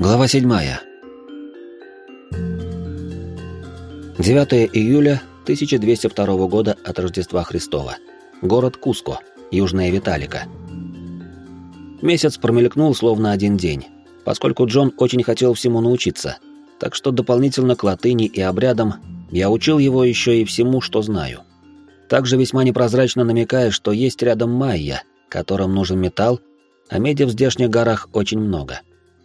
Глава 7. 9 июля 1202 года от Рождества Христова. Город Куско, Южная Виталика. Месяц промелькнул словно один день, поскольку Джон очень хотел всему научиться, так что дополнительно к латыни и обрядам я учил его еще и всему, что знаю. Также весьма непрозрачно намекая, что есть рядом майя, которым нужен металл, а меди в здешних горах очень много.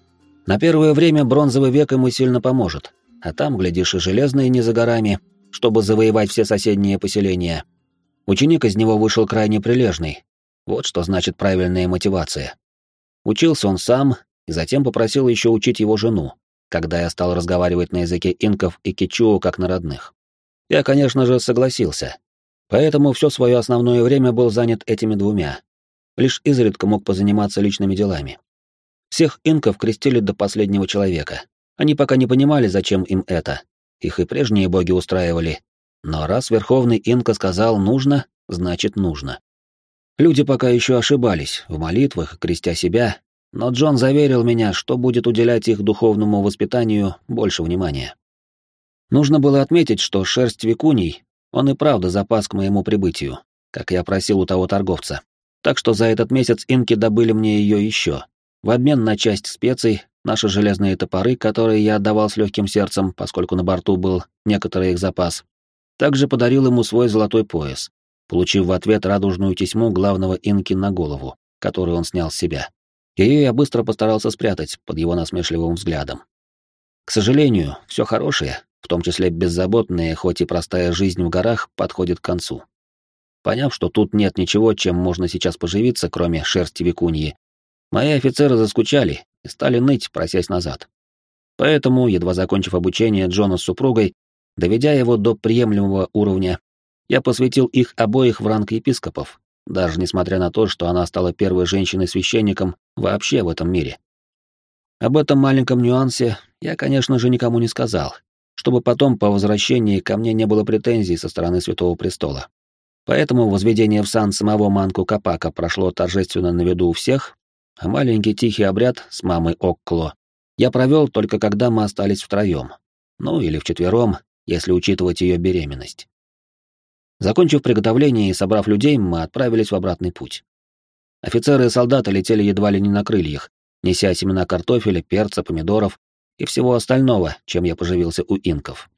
На первое время бронзовый век ему сильно поможет, а там, глядишь, и железные не за горами, чтобы завоевать все соседние поселения. Ученик из него вышел крайне прилежный. Вот что значит правильная мотивация. Учился он сам, и затем попросил еще учить его жену, когда я стал разговаривать на языке инков и кичуа как на родных. Я, конечно же, согласился. Поэтому все свое основное время был занят этими двумя. Лишь изредка мог позаниматься личными делами. Всех инков крестили до последнего человека. Они пока не понимали, зачем им это. Их и прежние боги устраивали. Но раз верховный инка сказал «нужно», значит «нужно». Люди пока еще ошибались в молитвах, крестя себя, но Джон заверил меня, что будет уделять их духовному воспитанию больше внимания. Нужно было отметить, что шерсть викуний он и правда запас к моему прибытию, как я просил у того торговца. Так что за этот месяц инки добыли мне ее еще. В обмен на часть специй, наши железные топоры, которые я отдавал с легким сердцем, поскольку на борту был некоторый их запас, также подарил ему свой золотой пояс, получив в ответ радужную тесьму главного инки на голову, которую он снял с себя. Ее я быстро постарался спрятать под его насмешливым взглядом. К сожалению, все хорошее, в том числе беззаботная, хоть и простая жизнь в горах, подходит к концу. Поняв, что тут нет ничего, чем можно сейчас поживиться, кроме шерсти викуньи, мои офицеры заскучали и стали ныть, просясь назад. Поэтому, едва закончив обучение Джона с супругой, доведя его до приемлемого уровня, я посвятил их обоих в ранг епископов, даже несмотря на то, что она стала первой женщиной-священником вообще в этом мире. Об этом маленьком нюансе я, конечно же, никому не сказал, чтобы потом по возвращении ко мне не было претензий со стороны Святого Престола. Поэтому возведение в сан самого Манку Капака прошло торжественно на виду у всех, а маленький тихий обряд с мамой Оккло я провел только когда мы остались втроем, ну или вчетвером, если учитывать ее беременность. Закончив приготовление и собрав людей, мы отправились в обратный путь. Офицеры и солдаты летели едва ли не на крыльях, неся семена картофеля, перца, помидоров и всего остального, чем я поживился у инков.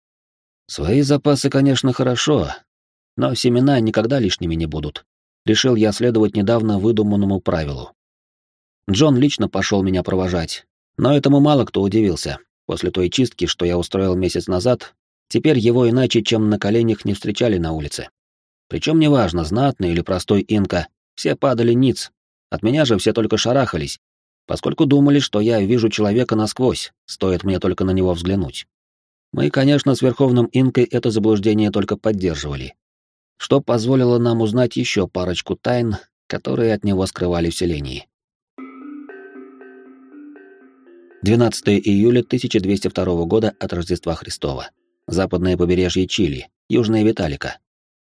Свои запасы, конечно, хорошо, но семена никогда лишними не будут. Решил я следовать недавно выдуманному правилу. Джон лично пошел меня провожать, но этому мало кто удивился. После той чистки, что я устроил месяц назад, теперь его иначе, чем на коленях, не встречали на улице. Причем неважно, знатный или простой инка, все падали ниц. От меня же все только шарахались, поскольку думали, что я вижу человека насквозь, стоит мне только на него взглянуть. Мы, конечно, с верховным инкой это заблуждение только поддерживали, что позволило нам узнать еще парочку тайн, которые от него скрывали в селении. 12 июля 1202 года от Рождества Христова. Западное побережье Чили, Южная Виталика.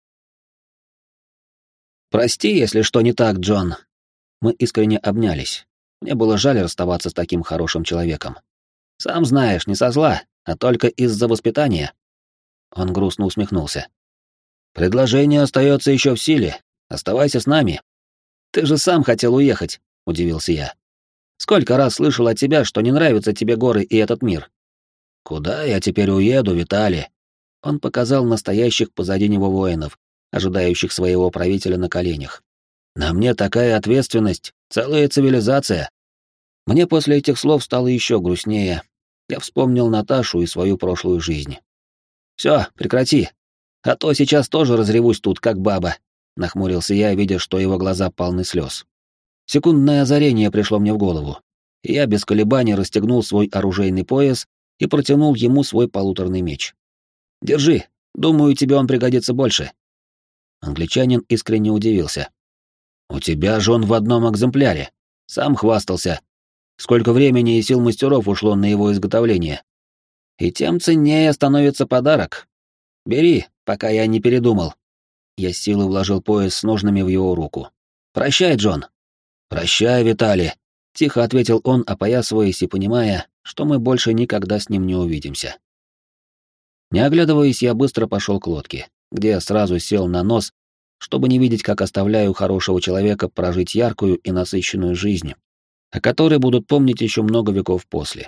«Прости, если что не так, Джон». Мы искренне обнялись. Мне было жаль расставаться с таким хорошим человеком. «Сам знаешь, не со зла, а только из-за воспитания». Он грустно усмехнулся. «Предложение остается еще в силе. Оставайся с нами». «Ты же сам хотел уехать», — удивился я. «Сколько раз слышал от тебя, что не нравятся тебе горы и этот мир». «Куда я теперь уеду, Виталий?» Он показал настоящих позади него воинов, ожидающих своего правителя на коленях. «На мне такая ответственность, целая цивилизация». Мне после этих слов стало еще грустнее. Я вспомнил Наташу и свою прошлую жизнь. «Все, прекрати, а то сейчас тоже разревусь тут, как баба», — нахмурился я, видя, что его глаза полны слез. Секундное озарение пришло мне в голову, и я без колебаний расстегнул свой оружейный пояс и протянул ему свой полуторный меч. «Держи, думаю, тебе он пригодится больше». Англичанин искренне удивился. «У тебя же он в одном экземпляре. Сам хвастался. Сколько времени и сил мастеров ушло на его изготовление. И тем ценнее становится подарок. Бери, пока я не передумал». Я с силой вложил пояс с ножными в его руку. «Прощай, Джон». «Прощай, Виталий. Тихо ответил он, опоясываясь и понимая, что мы больше никогда с ним не увидимся. Не оглядываясь, я быстро пошел к лодке, где сразу сел на нос, чтобы не видеть, как оставляю хорошего человека прожить яркую и насыщенную жизнь, о которой будут помнить еще много веков после.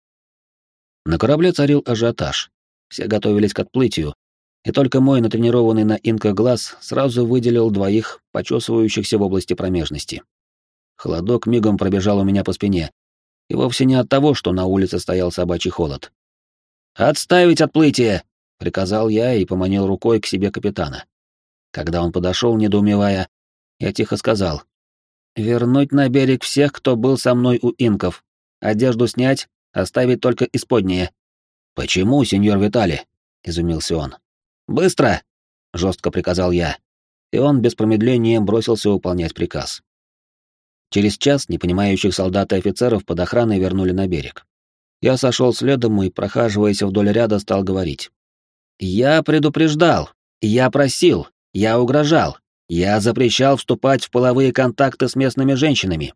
На корабле царил ажиотаж. Все готовились к отплытию, и только мой натренированный на инках глаз сразу выделил двоих, почесывающихся в области промежности. Холодок мигом пробежал у меня по спине, и вовсе не от того, что на улице стоял собачий холод. «Отставить отплытие!» — приказал я и поманил рукой к себе капитана. Когда он подошел, недоумевая, я тихо сказал: «Вернуть на берег всех, кто был со мной у инков. Одежду снять, оставить только исподнее». «Почему, сеньор Витали?» — изумился он. «Быстро!» — жестко приказал я, и он без промедления бросился выполнять приказ. Через час непонимающих солдат и офицеров под охраной вернули на берег. Я сошел следом и, прохаживаясь вдоль ряда, стал говорить. «Я предупреждал, я просил, я угрожал, я запрещал вступать в половые контакты с местными женщинами.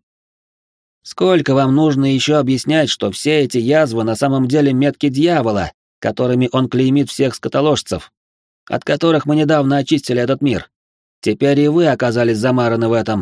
Сколько вам нужно еще объяснять, что все эти язвы на самом деле метки дьявола, которыми он клеймит всех скотоложцев, от которых мы недавно очистили этот мир? Теперь и вы оказались замараны в этом».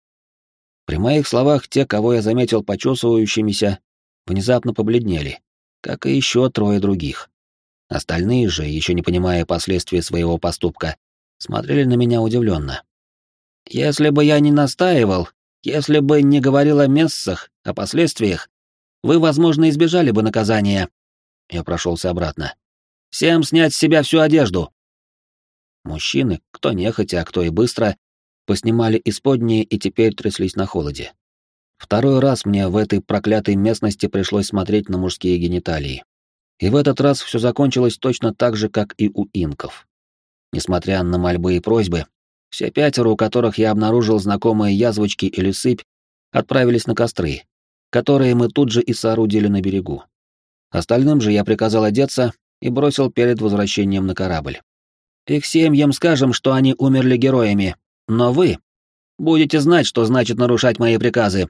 При моих словах те, кого я заметил почесывающимися, внезапно побледнели, как и еще трое других. Остальные же, еще не понимая последствий своего поступка, смотрели на меня удивленно. «Если бы я не настаивал, если бы не говорил о мессах, о последствиях, вы, возможно, избежали бы наказания». Я прошелся обратно. «Всем снять с себя всю одежду!» Мужчины, кто нехотя, а кто и быстро, поснимали исподние и теперь тряслись на холоде. Второй раз мне в этой проклятой местности пришлось смотреть на мужские гениталии. И в этот раз все закончилось точно так же, как и у инков. Несмотря на мольбы и просьбы, все пятеро, у которых я обнаружил знакомые язвочки или сыпь, отправились на костры, которые мы тут же и соорудили на берегу. Остальным же я приказал одеться и бросил перед возвращением на корабль. «Их семьям скажем, что они умерли героями, но вы будете знать, что значит нарушать мои приказы».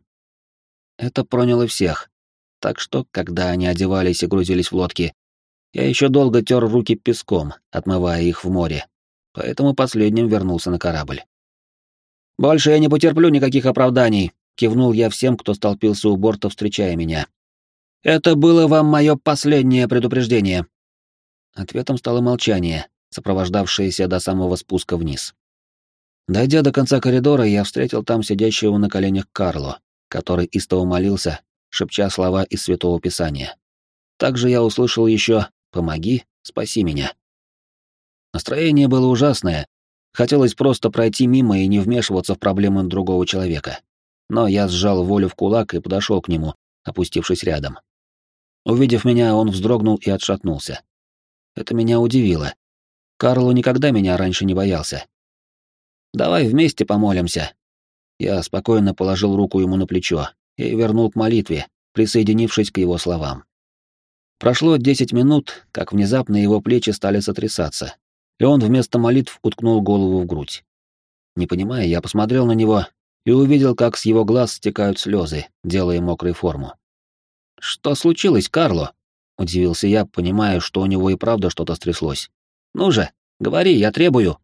Это проняло всех, так что, когда они одевались и грузились в лодки, я еще долго тер руки песком, отмывая их в море, поэтому последним вернулся на корабль. «Больше я не потерплю никаких оправданий», — кивнул я всем, кто столпился у борта, встречая меня. «Это было вам мое последнее предупреждение». Ответом стало молчание, сопровождавшееся до самого спуска вниз. Дойдя до конца коридора, я встретил там сидящего на коленях Карло, который истово молился, шепча слова из Святого Писания. Также я услышал еще «Помоги, спаси меня». Настроение было ужасное, хотелось просто пройти мимо и не вмешиваться в проблемы другого человека. Но я сжал волю в кулак и подошел к нему, опустившись рядом. Увидев меня, он вздрогнул и отшатнулся. Это меня удивило. Карло никогда меня раньше не боялся. «Давай вместе помолимся». Я спокойно положил руку ему на плечо и вернул к молитве, присоединившись к его словам. Прошло 10 минут, как внезапно его плечи стали сотрясаться, и он вместо молитв уткнул голову в грудь. Не понимая, я посмотрел на него и увидел, как с его глаз стекают слезы, делая мокрой форму. «Что случилось, Карло?» — удивился я, понимая, что у него и правда что-то стряслось. «Ну же, говори, я требую».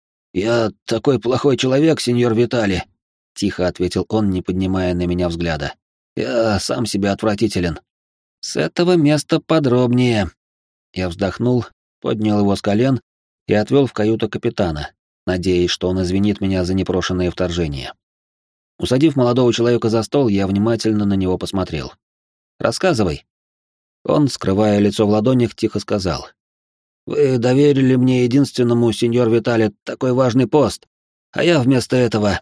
«Я такой плохой человек, сеньор Витали», — тихо ответил он, не поднимая на меня взгляда. «Я сам себе отвратителен». «С этого места подробнее». Я вздохнул, поднял его с колен и отвел в каюту капитана, надеясь, что он извинит меня за непрошенное вторжение. Усадив молодого человека за стол, я внимательно на него посмотрел. «Рассказывай». Он, скрывая лицо в ладонях, тихо сказал. «Вы доверили мне единственному, сеньор Витали, такой важный пост, а я вместо этого...»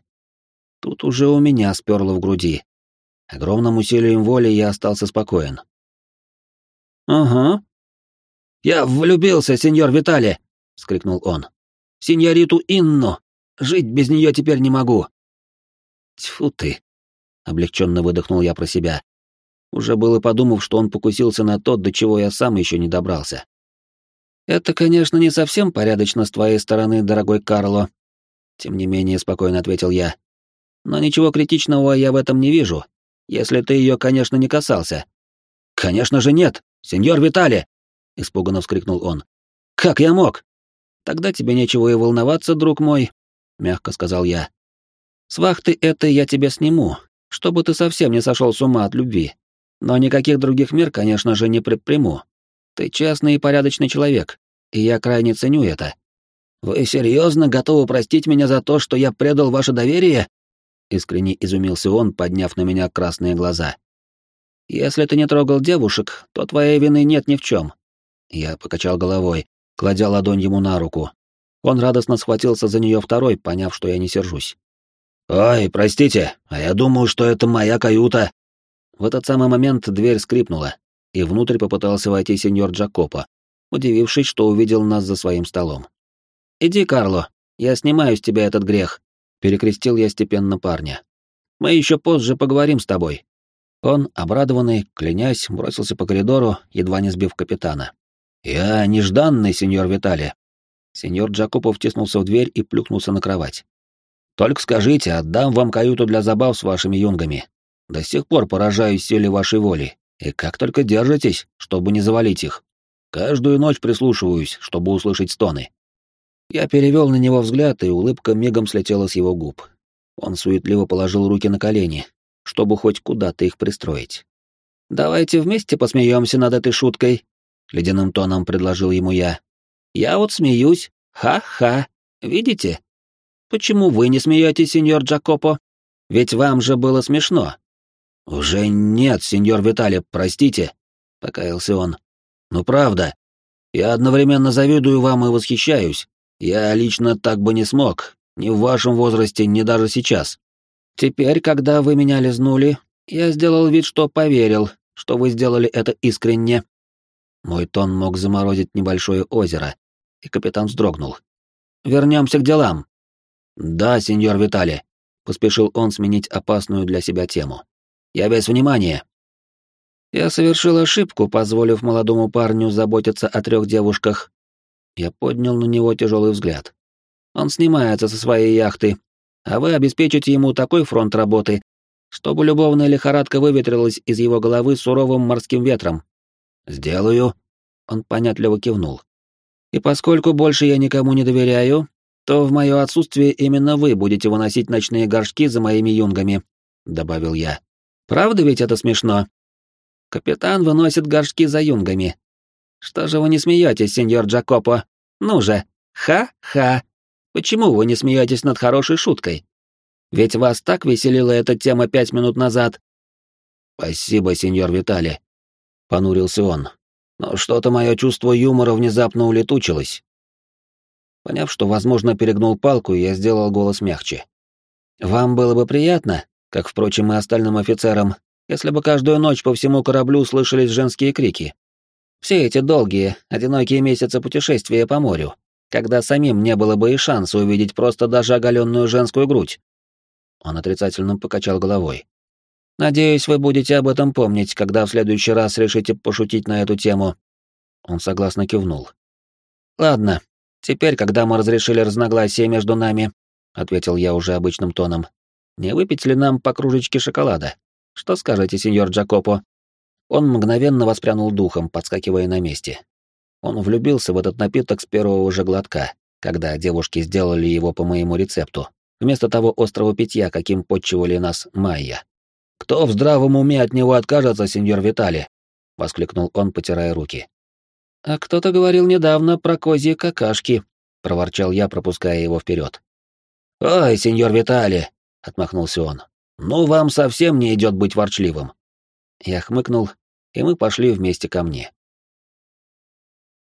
Тут уже у меня сперло в груди. Огромным усилием воли я остался спокоен. «Ага». «Я влюбился, сеньор Витали!» — вскрикнул он. «Сеньориту Инну! Жить без нее теперь не могу!» «Тьфу ты!» — облегченно выдохнул я про себя, уже было подумав, что он покусился на то, до чего я сам еще не добрался. «Это, конечно, не совсем порядочно с твоей стороны, дорогой Карло», — тем не менее спокойно ответил я. «Но ничего критичного я в этом не вижу. Если ты ее, конечно, не касался». «Конечно же нет, сеньор Витали!» — испуганно вскрикнул он. «Как я мог?» «Тогда тебе нечего и волноваться, друг мой», — мягко сказал я. «С вахты этой я тебя сниму, чтобы ты совсем не сошел с ума от любви. Но никаких других мер, конечно же, не предприму. Ты честный и порядочный человек, и я крайне ценю это». «Вы серьезно готовы простить меня за то, что я предал ваше доверие?» Искренне изумился он, подняв на меня красные глаза. «Если ты не трогал девушек, то твоей вины нет ни в чем». Я покачал головой, кладя ладонь ему на руку. Он радостно схватился за нее второй, поняв, что я не сержусь. «Ой, простите, а я думал, что это моя каюта». В этот самый момент дверь скрипнула, и внутрь попытался войти сеньор Джакопо, удивившись, что увидел нас за своим столом. «Иди, Карло, я снимаю с тебя этот грех», — перекрестил я степенно парня. «Мы еще позже поговорим с тобой». Он, обрадованный, клянясь, бросился по коридору, едва не сбив капитана. «Я нежданный, сеньор Витали». Сеньор Джакопо втиснулся в дверь и плюхнулся на кровать. «Только скажите, отдам вам каюту для забав с вашими юнгами. До сих пор поражаюсь силе вашей воли, и как только держитесь, чтобы не завалить их. Каждую ночь прислушиваюсь, чтобы услышать стоны». Я перевел на него взгляд, и улыбка мигом слетела с его губ. Он суетливо положил руки на колени, чтобы хоть куда-то их пристроить. «Давайте вместе посмеемся над этой шуткой», — ледяным тоном предложил ему я. «Я вот смеюсь. Ха-ха. Видите? Почему вы не смеетесь, сеньор Джакопо? Ведь вам же было смешно». «Уже нет, сеньор Витали, простите», — покаялся он. «Ну правда. Я одновременно завидую вам и восхищаюсь. Я лично так бы не смог, ни в вашем возрасте, ни даже сейчас. Теперь, когда вы меня лизнули, я сделал вид, что поверил, что вы сделали это искренне». Мой тон мог заморозить небольшое озеро, и капитан вздрогнул. «Вернемся к делам». «Да, сеньор Витали», — поспешил он сменить опасную для себя тему. «Я весь внимание». «Я совершил ошибку, позволив молодому парню заботиться о 3 девушках». Я поднял на него тяжелый взгляд. «Он снимается со своей яхты, а вы обеспечите ему такой фронт работы, чтобы любовная лихорадка выветрилась из его головы суровым морским ветром». «Сделаю», — он понятливо кивнул. «И поскольку больше я никому не доверяю, то в мое отсутствие именно вы будете выносить ночные горшки за моими юнгами», — добавил я. «Правда ведь это смешно? Капитан выносит горшки за юнгами. Что же вы не смеетесь, сеньор Джакопо? Ну же, ха-ха. Почему вы не смеетесь над хорошей шуткой? Ведь вас так веселила эта тема 5 минут назад». «Спасибо, сеньор Витали», — понурился он. «Но что-то мое чувство юмора внезапно улетучилось». Поняв, что, возможно, перегнул палку, я сделал голос мягче. «Вам было бы приятно, как, впрочем, и остальным офицерам, если бы каждую ночь по всему кораблю слышались женские крики. Все эти долгие, одинокие месяцы путешествия по морю, когда самим не было бы и шанса увидеть просто даже оголенную женскую грудь». Он отрицательно покачал головой. «Надеюсь, вы будете об этом помнить, когда в следующий раз решите пошутить на эту тему». Он согласно кивнул. «Ладно, теперь, когда мы разрешили разногласия между нами», — ответил я уже обычным тоном, — «не выпить ли нам по кружечке шоколада? Что скажете, сеньор Джакопо?» Он мгновенно воспрянул духом, подскакивая на месте. Он влюбился в этот напиток с первого же глотка, когда девушки сделали его по моему рецепту, вместо того острого питья, каким подчивали нас майя. «Кто в здравом уме от него откажется, сеньор Витали?» — воскликнул он, потирая руки. «А кто-то говорил недавно про козьи какашки», — проворчал я, пропуская его вперед. «Ой, сеньор Витали», — отмахнулся он, — «ну вам совсем не идет быть ворчливым». Я хмыкнул, и мы пошли вместе ко мне.